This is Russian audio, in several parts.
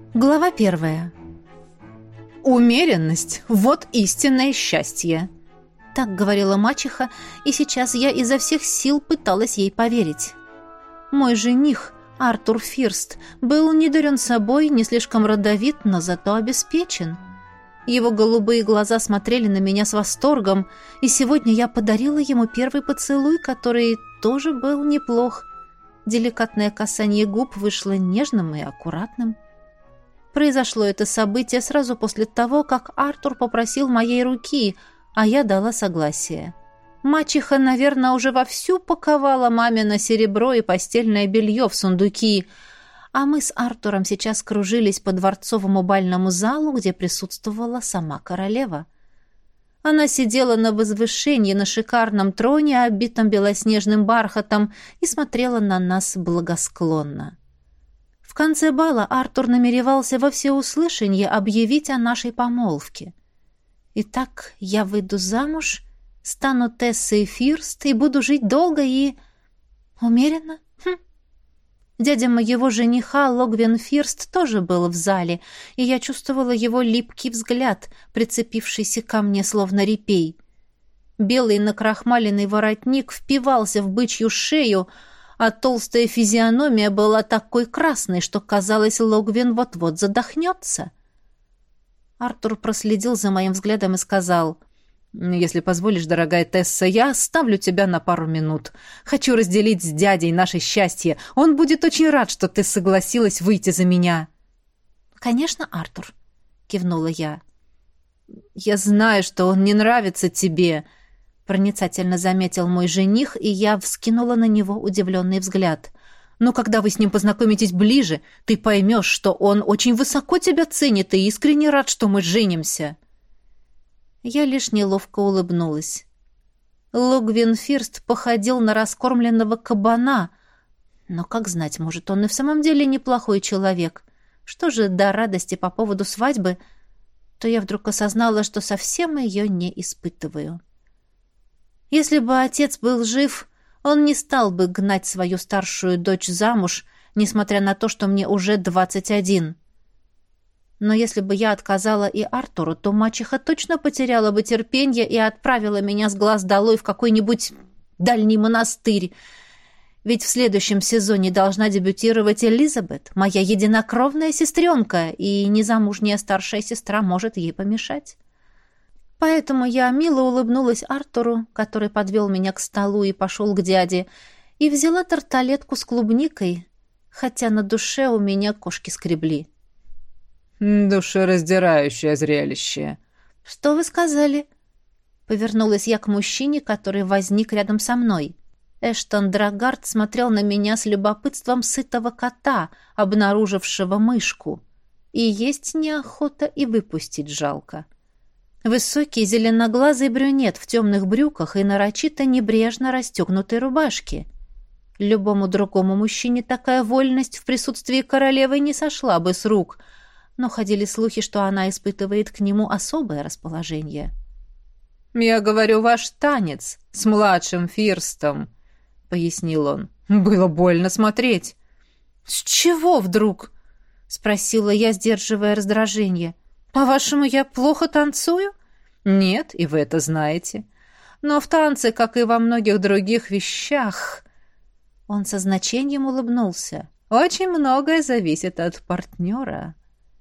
Глава 1. «Умеренность — вот истинное счастье», — так говорила мачеха, и сейчас я изо всех сил пыталась ей поверить. Мой жених, Артур Фирст, был не дурен собой, не слишком родовит, но зато обеспечен. Его голубые глаза смотрели на меня с восторгом, и сегодня я подарила ему первый поцелуй, который тоже был неплох. Деликатное касание губ вышло нежным и аккуратным. Произошло это событие сразу после того, как Артур попросил моей руки, а я дала согласие. Мачеха, наверное, уже вовсю паковала мамино серебро и постельное белье в сундуки, а мы с Артуром сейчас кружились по дворцовому бальному залу, где присутствовала сама королева. Она сидела на возвышении на шикарном троне, оббитом белоснежным бархатом, и смотрела на нас благосклонно. В конце бала Артур намеревался во всеуслышание объявить о нашей помолвке. Итак, я выйду замуж, стану Тессой Фирст и буду жить долго и... умеренно? Дядя моего жениха, Логвин Фирст, тоже был в зале, и я чувствовала его липкий взгляд, прицепившийся ко мне словно репей. Белый накрахмаленный воротник впивался в бычью шею, а толстая физиономия была такой красной, что, казалось, Логвин вот-вот задохнется. Артур проследил за моим взглядом и сказал: «Если позволишь, дорогая Тесса, я оставлю тебя на пару минут. Хочу разделить с дядей наше счастье. Он будет очень рад, что ты согласилась выйти за меня». «Конечно, Артур», — кивнула я. «Я знаю, что он не нравится тебе», — проницательно заметил мой жених, и я вскинула на него удивленный взгляд. «Но когда вы с ним познакомитесь ближе, ты поймешь, что он очень высоко тебя ценит и искренне рад, что мы женимся». Я лишь неловко улыбнулась. Логвин Фирст походил на раскормленного кабана, но, как знать, может, он и в самом деле неплохой человек. Что же до радости по поводу свадьбы, то я вдруг осознала, что совсем ее не испытываю. Если бы отец был жив, он не стал бы гнать свою старшую дочь замуж, несмотря на то, что мне уже 21. Но если бы я отказала и Артуру, то мачеха точно потеряла бы терпенье и отправила меня с глаз долой в какой-нибудь дальний монастырь. Ведь в следующем сезоне должна дебютировать Элизабет, моя единокровная сестренка, и незамужняя старшая сестра может ей помешать. Поэтому я мило улыбнулась Артуру, который подвел меня к столу и пошел к дяде, и взяла тарталетку с клубникой, хотя на душе у меня кошки скребли. «Душераздирающее зрелище». «Что вы сказали?» Повернулась я к мужчине, который возник рядом со мной. Эштон Драгард смотрел на меня с любопытством сытого кота, обнаружившего мышку. И есть неохота, и выпустить жалко. Высокий зеленоглазый брюнет в темных брюках и нарочито небрежно расстегнутой рубашке. Любому другому мужчине такая вольность в присутствии королевы не сошла бы с рук, но ходили слухи, что она испытывает к нему особое расположение. «Я говорю, ваш танец с младшим Фирстом», — пояснил он. «Было больно смотреть». «С чего вдруг?» — спросила я, сдерживая раздражение. «По-вашему, я плохо танцую?» «Нет, и вы это знаете. Но в танце, как и во многих других вещах...» Он со значением улыбнулся. «Очень многое зависит от партнера».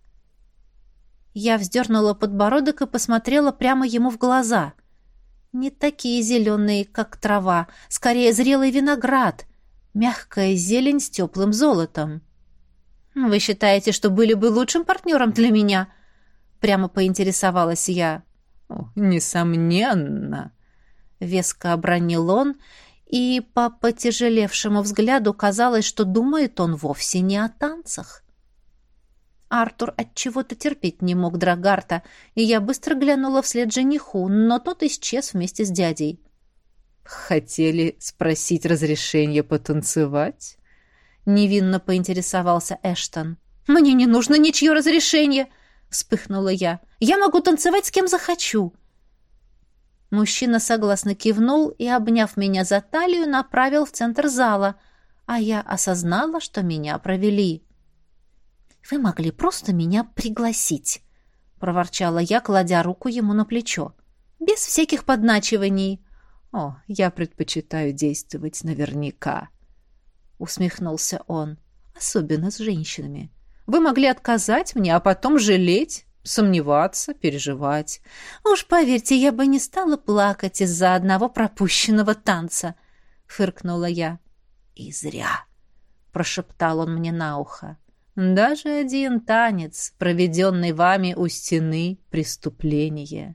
Я вздернула подбородок и посмотрела прямо ему в глаза. Не такие зеленые, как трава, скорее зрелый виноград, мягкая зелень с теплым золотом. «Вы считаете, что были бы лучшим партнером для меня?» Прямо поинтересовалась я. «Несомненно», — веско обронил он, и по потяжелевшему взгляду казалось, что думает он вовсе не о танцах. Артур отчего-то терпеть не мог Драгарта, и я быстро глянула вслед жениху, но тот исчез вместе с дядей. «Хотели спросить разрешения потанцевать?» — невинно поинтересовался Эштон. «Мне не нужно ничье разрешение!» — вспыхнула я. «Я могу танцевать с кем захочу!» Мужчина согласно кивнул и, обняв меня за талию, направил в центр зала, а я осознала, что меня провели. «Вы могли просто меня пригласить», — проворчала я, кладя руку ему на плечо. «Без всяких подначиваний». «О, я предпочитаю действовать наверняка», — усмехнулся он. «Особенно с женщинами. Вы могли отказать мне, а потом жалеть, сомневаться, переживать». «Уж поверьте, я бы не стала плакать из-за одного пропущенного танца», — фыркнула я. «И зря», — прошептал он мне на ухо. «Даже один танец, проведенный вами у стены, — преступление».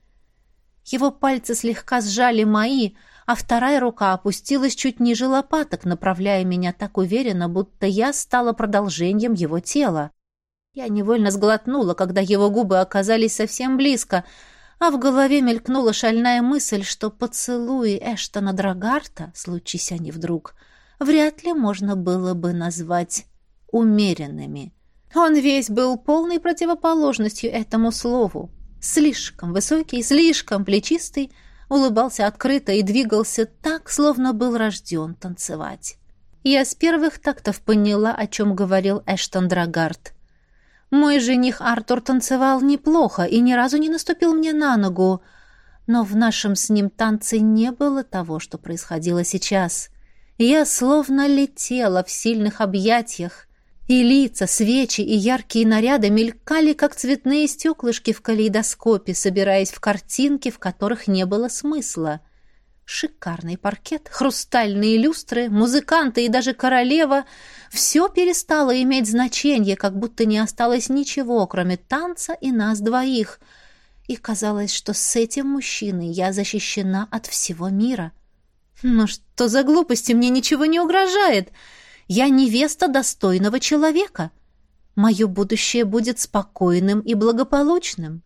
Его пальцы слегка сжали мои, а вторая рука опустилась чуть ниже лопаток, направляя меня так уверенно, будто я стала продолжением его тела. Я невольно сглотнула, когда его губы оказались совсем близко, а в голове мелькнула шальная мысль, что поцелуи Эштона Драгарта, случись они вдруг, вряд ли можно было бы назвать умеренными. Он весь был полной противоположностью этому слову. Слишком высокий, слишком плечистый, улыбался открыто и двигался так, словно был рожден танцевать. Я с первых тактов поняла, о чем говорил Эштон Драгарт. Мой жених Артур танцевал неплохо и ни разу не наступил мне на ногу, но в нашем с ним танце не было того, что происходило сейчас. Я словно летела в сильных объятиях, и лица, свечи и яркие наряды мелькали, как цветные стеклышки в калейдоскопе, собираясь в картинки, в которых не было смысла. Шикарный паркет, хрустальные люстры, музыканты и даже королева — все перестало иметь значение, как будто не осталось ничего, кроме танца и нас двоих. И казалось, что с этим мужчиной я защищена от всего мира. Но что за глупости, мне ничего не угрожает. Я невеста достойного человека. Мое будущее будет спокойным и благополучным.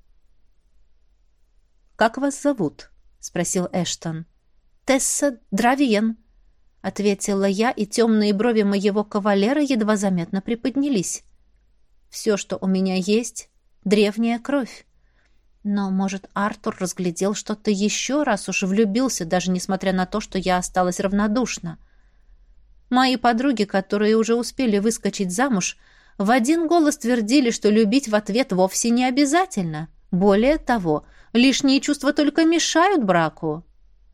«Как вас зовут?» — спросил Эштон. «Тесса Дравиен», — ответила я, и темные брови моего кавалера едва заметно приподнялись. «Все, что у меня есть — древняя кровь. Но, может, Артур разглядел что-то еще, раз уж влюбился, даже несмотря на то, что я осталась равнодушна. Мои подруги, которые уже успели выскочить замуж, в один голос твердили, что любить в ответ вовсе не обязательно. Более того, лишние чувства только мешают браку».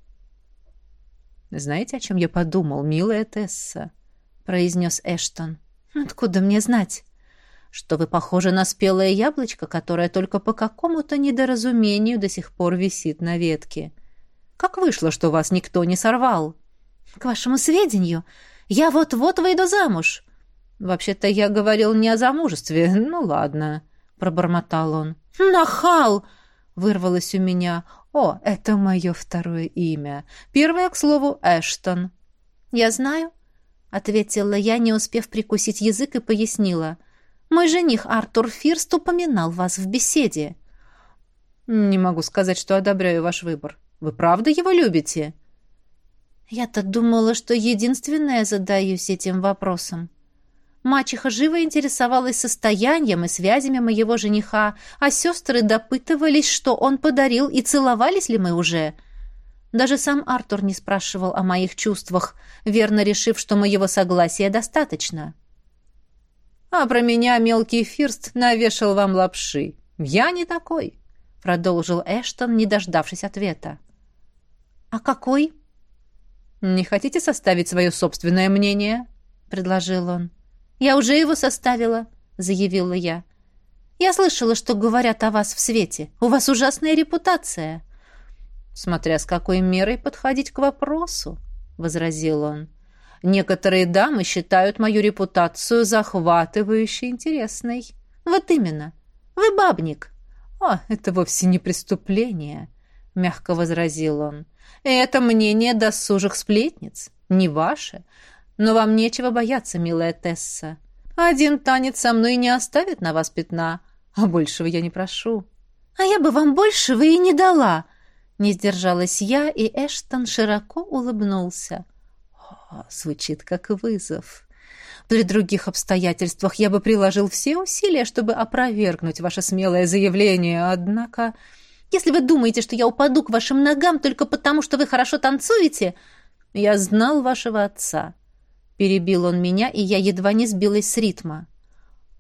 «Знаете, о чем я подумал, милая Тесса?» — произнес Эштон. «Откуда мне знать?» «Что вы похожи на спелое яблочко, которое только по какому-то недоразумению до сих пор висит на ветке. Как вышло, что вас никто не сорвал?» «К вашему сведению, я вот-вот выйду замуж». «Вообще-то я говорил не о замужестве. Ну ладно», — пробормотал он. «Нахал!» — вырвалось у меня. «О, это мое второе имя. Первое, к слову, Эштон». «Я знаю», — ответила я, не успев прикусить язык, и пояснила. «Мой жених Артур Фирст упоминал вас в беседе». «Не могу сказать, что одобряю ваш выбор. Вы правда его любите?» Я-то думала, что единственная задаюсь этим вопросом. Мачеха живо интересовалась состоянием и связями моего жениха, а сестры допытывались, что он подарил, и целовались ли мы уже. Даже сам Артур не спрашивал о моих чувствах, верно решив, что моего согласия достаточно. «А про меня мелкий Фирст навешал вам лапши. Я не такой», — продолжил Эштон, не дождавшись ответа. «А какой?» «Не хотите составить свое собственное мнение?» — предложил он. «Я уже его составила», — заявила я. «Я слышала, что говорят о вас в свете. У вас ужасная репутация». «Смотря с какой мерой подходить к вопросу», — возразил он. «Некоторые дамы считают мою репутацию захватывающе интересной». «Вот именно. Вы бабник». «О, это вовсе не преступление», — мягко возразил он. «Это мнение досужих сплетниц, не ваше. Но вам нечего бояться, милая Тесса. Один танец со мной не оставит на вас пятна, а большего я не прошу». «А я бы вам большего и не дала», — не сдержалась я, и Эштон широко улыбнулся. «О, звучит как вызов. При других обстоятельствах я бы приложил все усилия, чтобы опровергнуть ваше смелое заявление, однако...» «Если вы думаете, что я упаду к вашим ногам только потому, что вы хорошо танцуете...» «Я знал вашего отца». Перебил он меня, и я едва не сбилась с ритма.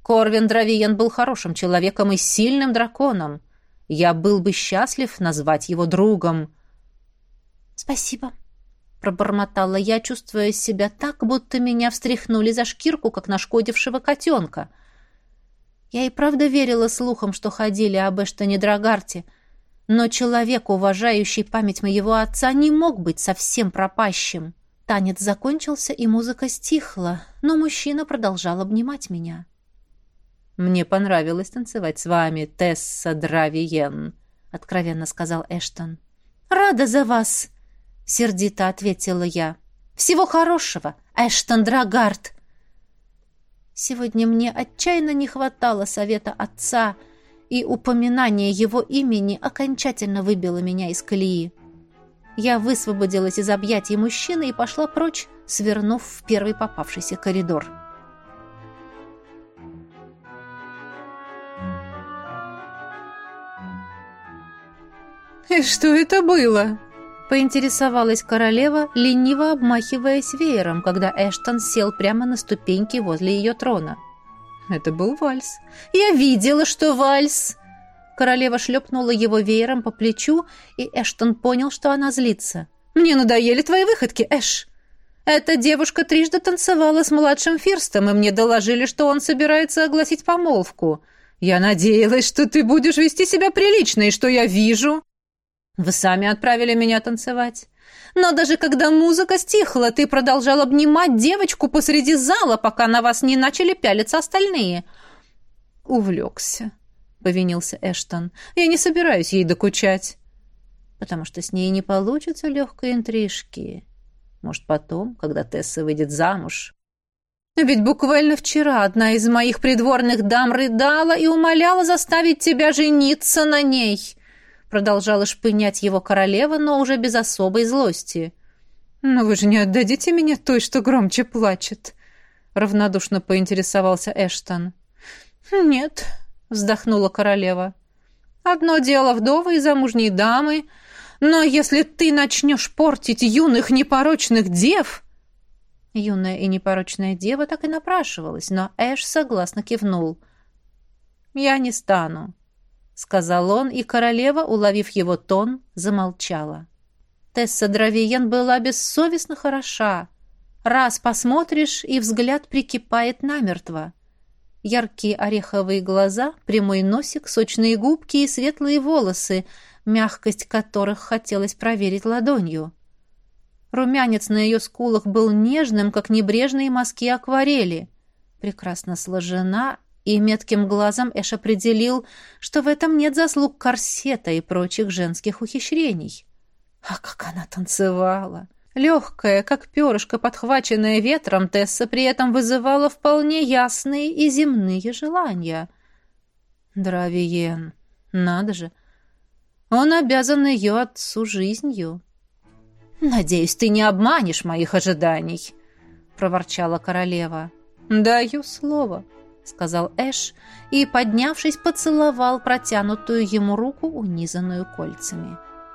Корвин Дравиен был хорошим человеком и сильным драконом. Я был бы счастлив назвать его другом». «Спасибо», — пробормотала я, чувствуя себя так, будто меня встряхнули за шкирку, как нашкодившего котенка. Я и правда верила слухам, что ходили об Эштоне Драгарте, но человек, уважающий память моего отца, не мог быть совсем пропащим. Танец закончился, и музыка стихла, но мужчина продолжал обнимать меня. «Мне понравилось танцевать с вами, Тесса Дравиен», — откровенно сказал Эштон. «Рада за вас», — сердито ответила я. «Всего хорошего, Эштон Драгарт». Сегодня мне отчаянно не хватало совета отца, и упоминание его имени окончательно выбило меня из колеи. Я высвободилась из объятий мужчины и пошла прочь, свернув в первый попавшийся коридор. «И что это было?» — поинтересовалась королева, лениво обмахиваясь веером, когда Эштон сел прямо на ступеньки возле ее трона. «Это был вальс». «Я видела, что вальс!» Королева шлепнула его веером по плечу, и Эштон понял, что она злится. «Мне надоели твои выходки, Эш! Эта девушка трижды танцевала с младшим Фирстом, и мне доложили, что он собирается огласить помолвку. Я надеялась, что ты будешь вести себя прилично, и что я вижу...» «Вы сами отправили меня танцевать. Но даже когда музыка стихла, ты продолжал обнимать девочку посреди зала, пока на вас не начали пялиться остальные». «Увлекся», — повинился Эштон. «Я не собираюсь ей докучать». «Потому что с ней не получится легкой интрижки. Может, потом, когда Тесса выйдет замуж». «Ведь буквально вчера одна из моих придворных дам рыдала и умоляла заставить тебя жениться на ней», — продолжала шпынять его королева, но уже без особой злости. «Но вы же не отдадите меня той, что громче плачет?» — равнодушно поинтересовался Эштон. «Нет», — вздохнула королева. «Одно дело вдовы и замужние дамы, но если ты начнешь портить юных непорочных дев...» Юная и непорочная дева так и напрашивалась, но Эш согласно кивнул. «Я не стану», — сказал он, и королева, уловив его тон, замолчала. Тесса Дравиен была бессовестно хороша. Раз посмотришь, и взгляд прикипает намертво. Яркие ореховые глаза, прямой носик, сочные губки и светлые волосы, мягкость которых хотелось проверить ладонью. Румянец на ее скулах был нежным, как небрежные мазки акварели. Прекрасно сложена, и метким глазом Эш определил, что в этом нет заслуг корсета и прочих женских ухищрений. А как она танцевала! Легкая, как перышко, подхваченная ветром, Тесса при этом вызывала вполне ясные и земные желания. Дравиен, надо же! Он обязан ее отцу жизнью. «Надеюсь, ты не обманешь моих ожиданий», — проворчала королева. «Даю слово», — сказал Эш и, поднявшись, поцеловал протянутую ему руку, унизанную кольцами.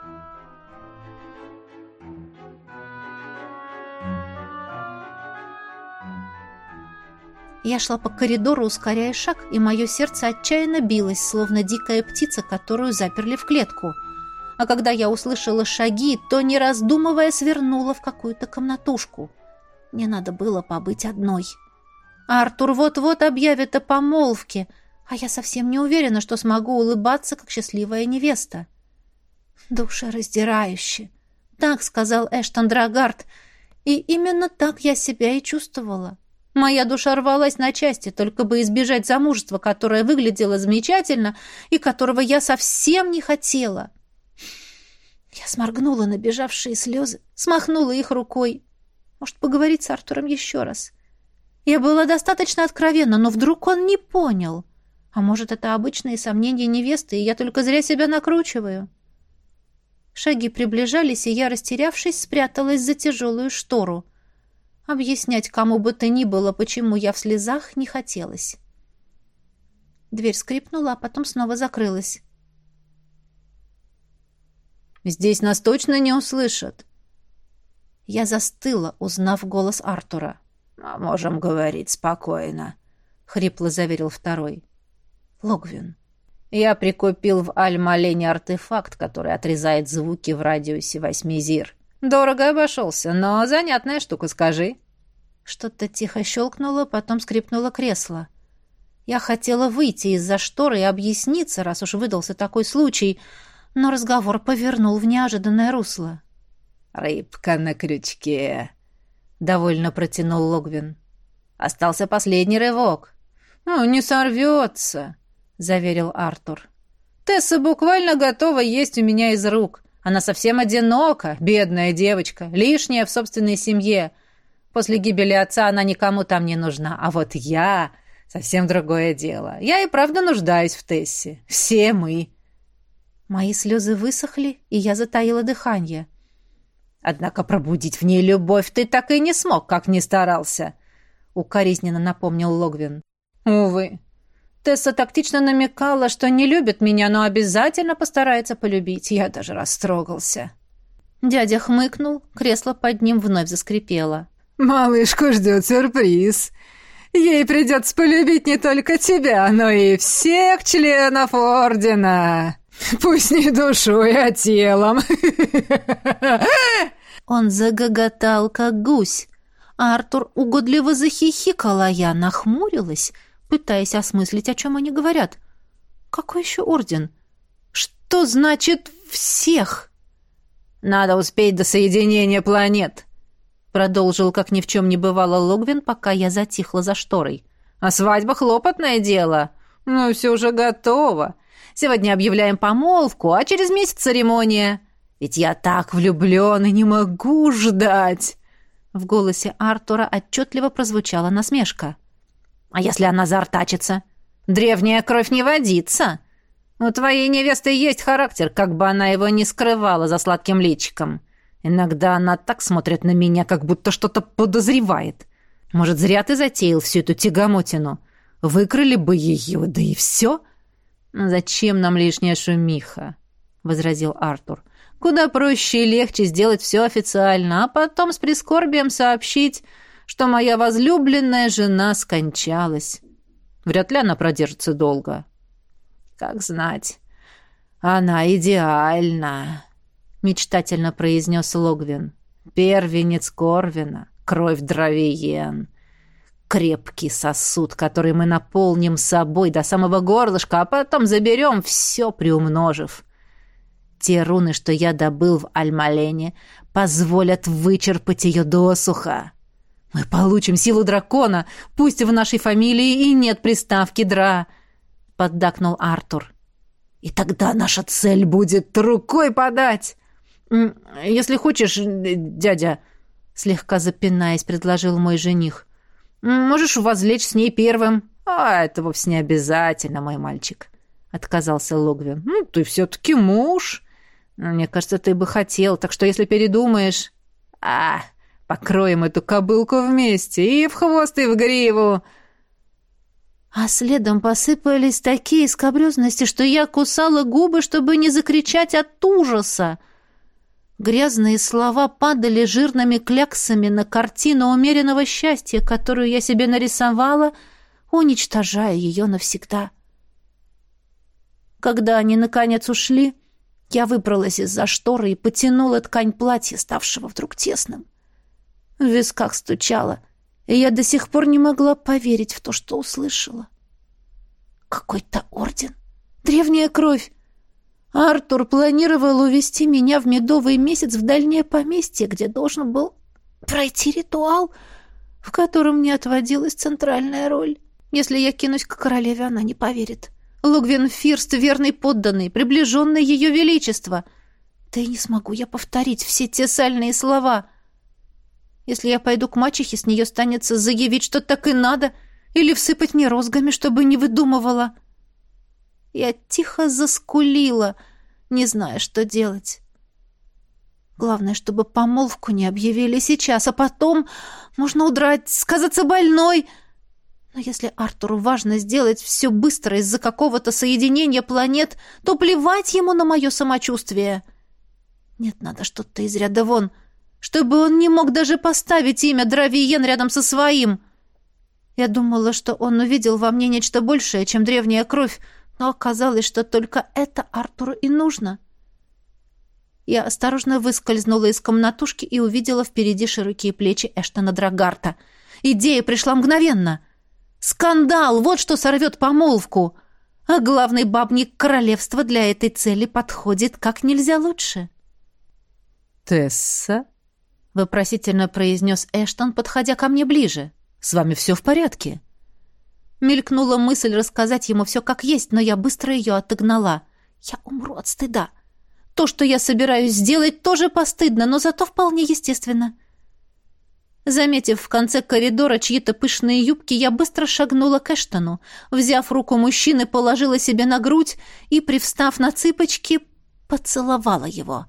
Я шла по коридору, ускоряя шаг, и мое сердце отчаянно билось, словно дикая птица, которую заперли в клетку. А когда я услышала шаги, то, не раздумывая, свернула в какую-то комнатушку. Мне надо было побыть одной. Артур вот-вот объявит о помолвке, а я совсем не уверена, что смогу улыбаться, как счастливая невеста. «Душераздирающе!» — так сказал Эштон Драгарт, и именно так я себя и чувствовала. Моя душа рвалась на части, только бы избежать замужества, которое выглядело замечательно и которого я совсем не хотела. Я сморгнула набежавшие слезы, смахнула их рукой. Может, поговорить с Артуром еще раз? Я была достаточно откровенна, но вдруг он не понял. А может, это обычные сомнения невесты, и я только зря себя накручиваю? Шаги приближались, и я, растерявшись, спряталась за тяжелую штору. Объяснять кому бы то ни было, почему я в слезах, не хотелось. Дверь скрипнула, а потом снова закрылась. «Здесь нас точно не услышат». Я застыла, узнав голос Артура. «Можем говорить спокойно», — хрипло заверил второй. «Логвин, я прикупил в Аль-Малене артефакт, который отрезает звуки в радиусе 8 зир. Дорого обошелся, но занятная штука, скажи». Что-то тихо щелкнуло, потом скрипнуло кресло. Я хотела выйти из-за шторы и объясниться, раз уж выдался такой случай, но разговор повернул в неожиданное русло. «Рыбка на крючке», — довольно протянул Логвин. «Остался последний рывок». «Ну, не сорвется», — заверил Артур. «Тесса буквально готова есть у меня из рук. Она совсем одинока, бедная девочка, лишняя в собственной семье. После гибели отца она никому там не нужна. А вот я — совсем другое дело. Я и правда нуждаюсь в Тессе. Все мы». Мои слезы высохли, и я затаила дыхание. «Однако пробудить в ней любовь ты так и не смог, как ни старался», — укоризненно напомнил Логвин. «Увы. Тесса тактично намекала, что не любит меня, но обязательно постарается полюбить. Я даже растрогался». Дядя хмыкнул, кресло под ним вновь заскрипело. «Малышку ждет сюрприз. Ей придется полюбить не только тебя, но и всех членов Ордена. Пусть не душой, а телом». Он загоготал, как гусь. Артур угодливо захихикал, а я нахмурилась, пытаясь осмыслить, о чем они говорят. «Какой еще орден? Что значит «всех»?» «Надо успеть до соединения планет», — продолжил, как ни в чем не бывало, Логвин, пока я затихла за шторой. «А свадьба — хлопотное дело. Ну, все уже готово. Сегодня объявляем помолвку, а через месяц церемония. Ведь я так влюблен и не могу ждать». В голосе Артура отчетливо прозвучала насмешка. «А если она заортачится? Древняя кровь не водится. У твоей невесты есть характер, как бы она его ни скрывала за сладким личиком. Иногда она так смотрит на меня, как будто что-то подозревает. Может, зря ты затеял всю эту тягомотину? Выкрыли бы ее, да и все». «Зачем нам лишняя шумиха?» — возразил Артур. «Куда проще и легче сделать все официально, а потом с прискорбием сообщить, что моя возлюбленная жена скончалась. Вряд ли она продержится долго». «Как знать. Она идеальна», — мечтательно произнес Логвин. «Первенец Корвина, кровь Дравиен. Крепкий сосуд, который мы наполним собой до самого горлышка, а потом заберем, все приумножив. Те руны, что я добыл в Аль-Малене, позволят вычерпать ее досуха. Мы получим силу дракона, пусть в нашей фамилии и нет приставки «дра», — поддакнул Артур. «И тогда наша цель будет рукой подать. Если хочешь, дядя, — слегка запинаясь, предложил мой жених, — можешь возлечь с ней первым». «А это вовсе не обязательно, мой мальчик», — отказался Логвин. «Ну, ты все-таки муж. Мне кажется, ты бы хотел, так что если передумаешь...» покроем эту кобылку вместе, и в хвост, и в гриву». А следом посыпались такие скабрёзности, что я кусала губы, чтобы не закричать от ужаса. Грязные слова падали жирными кляксами на картину умеренного счастья, которую я себе нарисовала, уничтожая ее навсегда. Когда они, наконец, ушли, я выбралась из-за шторы и потянула ткань платья, ставшего вдруг тесным. В висках стучало, и я до сих пор не могла поверить в то, что услышала. Какой-то орден, древняя кровь. Артур планировал увести меня в медовый месяц в дальнее поместье, где должен был пройти ритуал, в котором мне отводилась центральная роль. Если я кинусь к королеве, она не поверит. Логвин Фирст — верный подданный, приближенный ее величества. Да и не смогу я повторить все те сальные слова. Если я пойду к мачехе, с нее станется заявить, что так и надо, или всыпать мне розгами, чтобы не выдумывала. Я тихо заскулила, не зная, что делать. Главное, чтобы помолвку не объявили сейчас, а потом можно удрать, сказаться больной. Но если Артуру важно сделать все быстро из-за какого-то соединения планет, то плевать ему на мое самочувствие. Нет, надо что-то из ряда вон, чтобы он не мог даже поставить имя Дравиен рядом со своим. Я думала, что он увидел во мне нечто большее, чем древняя кровь, но оказалось, что только это Артуру и нужно. Я осторожно выскользнула из комнатушки и увидела впереди широкие плечи Эштона Драгарта. Идея пришла мгновенно. Скандал! Вот что сорвет помолвку! А главный бабник королевства для этой цели подходит как нельзя лучше. «Тесса?» — вопросительно произнес Эштон, подходя ко мне ближе. «С вами все в порядке?» Мелькнула мысль рассказать ему все как есть, но я быстро ее отогнала. Я умру от стыда. То, что я собираюсь сделать, тоже постыдно, но зато вполне естественно. Заметив в конце коридора чьи-то пышные юбки, я быстро шагнула к Эштону. Взяв руку мужчины, положила себе на грудь и, привстав на цыпочки, поцеловала его.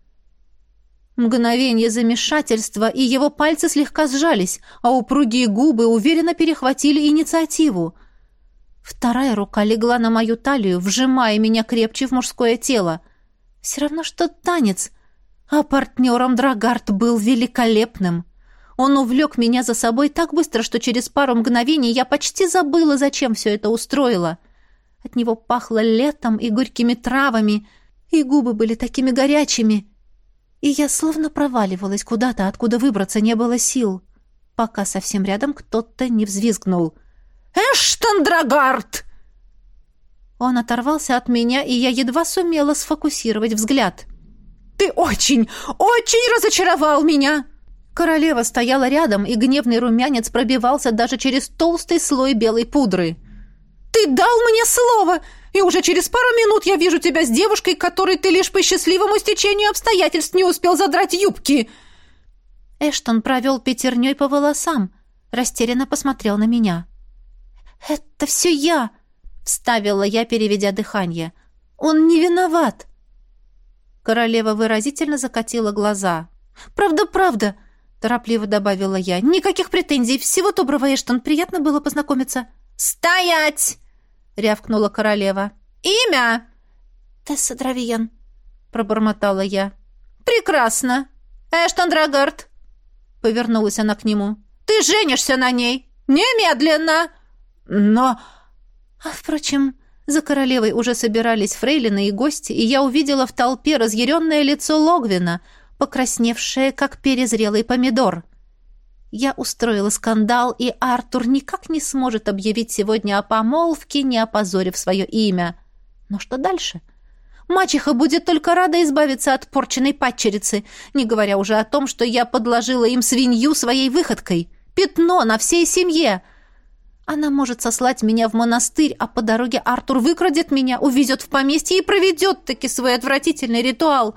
Мгновение замешательства, и его пальцы слегка сжались, а упругие губы уверенно перехватили инициативу. Вторая рука легла на мою талию, вжимая меня крепче в мужское тело. Все равно что танец, а партнером Драгарт был великолепным. Он увлек меня за собой так быстро, что через пару мгновений я почти забыла, зачем все это устроила. От него пахло летом и горькими травами, и губы были такими горячими. И я словно проваливалась куда-то, откуда выбраться не было сил, пока совсем рядом кто-то не взвизгнул. «Эштон Драгарт!» Он оторвался от меня, и я едва сумела сфокусировать взгляд. «Ты очень, очень разочаровал меня!» Королева стояла рядом, и гневный румянец пробивался даже через толстый слой белой пудры. «Ты дал мне слово, и уже через пару минут я вижу тебя с девушкой, которой ты лишь по счастливому стечению обстоятельств не успел задрать юбки!» Эштон провел пятерней по волосам, растерянно посмотрел на меня. «Это все я!» — вставила я, переведя дыхание. «Он не виноват!» Королева выразительно закатила глаза. «Правда!» — торопливо добавила я. «Никаких претензий. Всего доброго, Эштон. Приятно было познакомиться». «Стоять!» — рявкнула королева. «Имя?» «Тесса Дравиен», — пробормотала я. «Прекрасно. Эштон Драгарт», — повернулась она к нему. «Ты женишься на ней. Немедленно!» «Но...» А, впрочем, за королевой уже собирались фрейлины и гости, и я увидела в толпе разъяренное лицо Логвина, покрасневшее, как перезрелый помидор. Я устроила скандал, и Артур никак не сможет объявить сегодня о помолвке, не опозорив свое имя. Но что дальше? Мачеха будет только рада избавиться от порченной падчерицы, не говоря уже о том, что я подложила им свинью своей выходкой. Пятно на всей семье. Она может сослать меня в монастырь, а по дороге Артур выкрадет меня, увезет в поместье и проведет-таки свой отвратительный ритуал.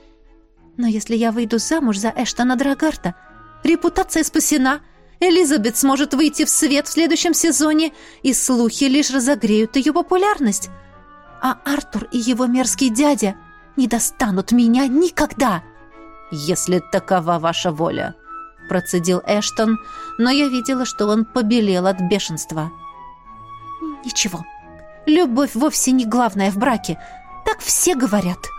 Но если я выйду замуж за Эштона Драгарта, репутация спасена, Элизабет сможет выйти в свет в следующем сезоне, и слухи лишь разогреют ее популярность. А Артур и его мерзкий дядя не достанут меня никогда. «Если такова ваша воля», — процедил Эштон, но я видела, что он побелел от бешенства. «Ничего, любовь вовсе не главное в браке, так все говорят».